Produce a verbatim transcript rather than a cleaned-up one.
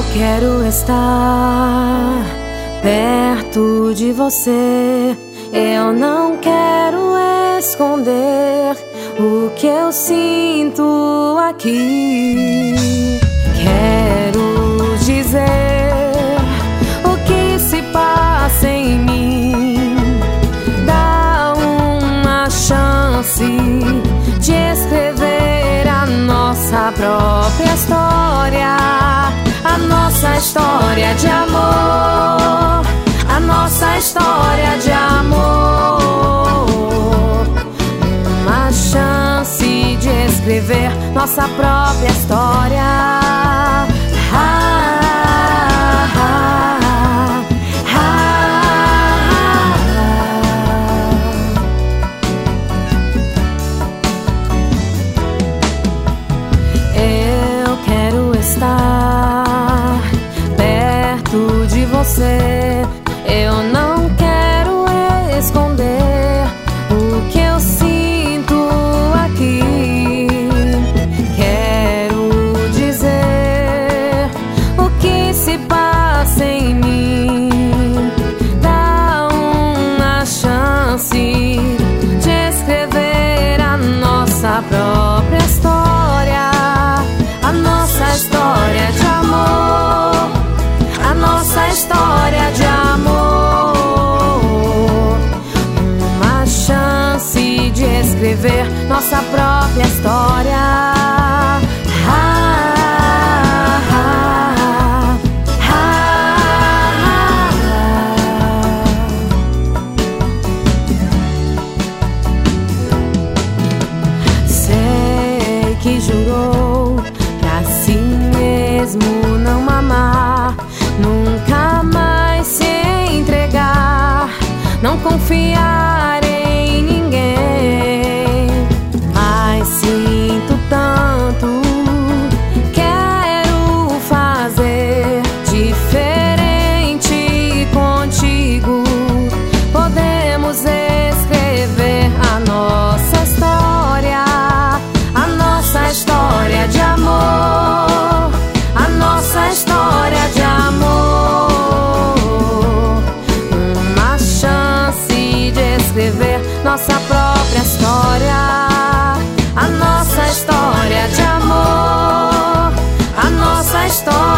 quero estar perto de você. Eu não quero esconder o que eu sinto aqui. Quero dizer o que se passa em mim. Dá uma chance de escrever a nossa própria história. A nossa história de amor, a nossa história de amor. Uma chance de escrever nossa própria história. Ah, ah, ah, ah. Eu quero estar perto de você. Eu não quero esconder o que eu sinto aqui. Quero dizer o que se passa em mim. Dá uma chance de escrever a nossa própria história. A nossa história de amor, a nossa história de amor. Uma chance de escrever nossa própria história. Ah, ah, ah, ah. Sei que jurou pra si mesmo não amar, nunca mais se entregar, não confiar em ninguém. Mas sinto tanto, quero fazer diferente contigo. Podemos escrever a nossa história, a nossa história de amor, a nossa história de amor. Uma chance de escrever nossa própria história. A nossa história de amor, a nossa história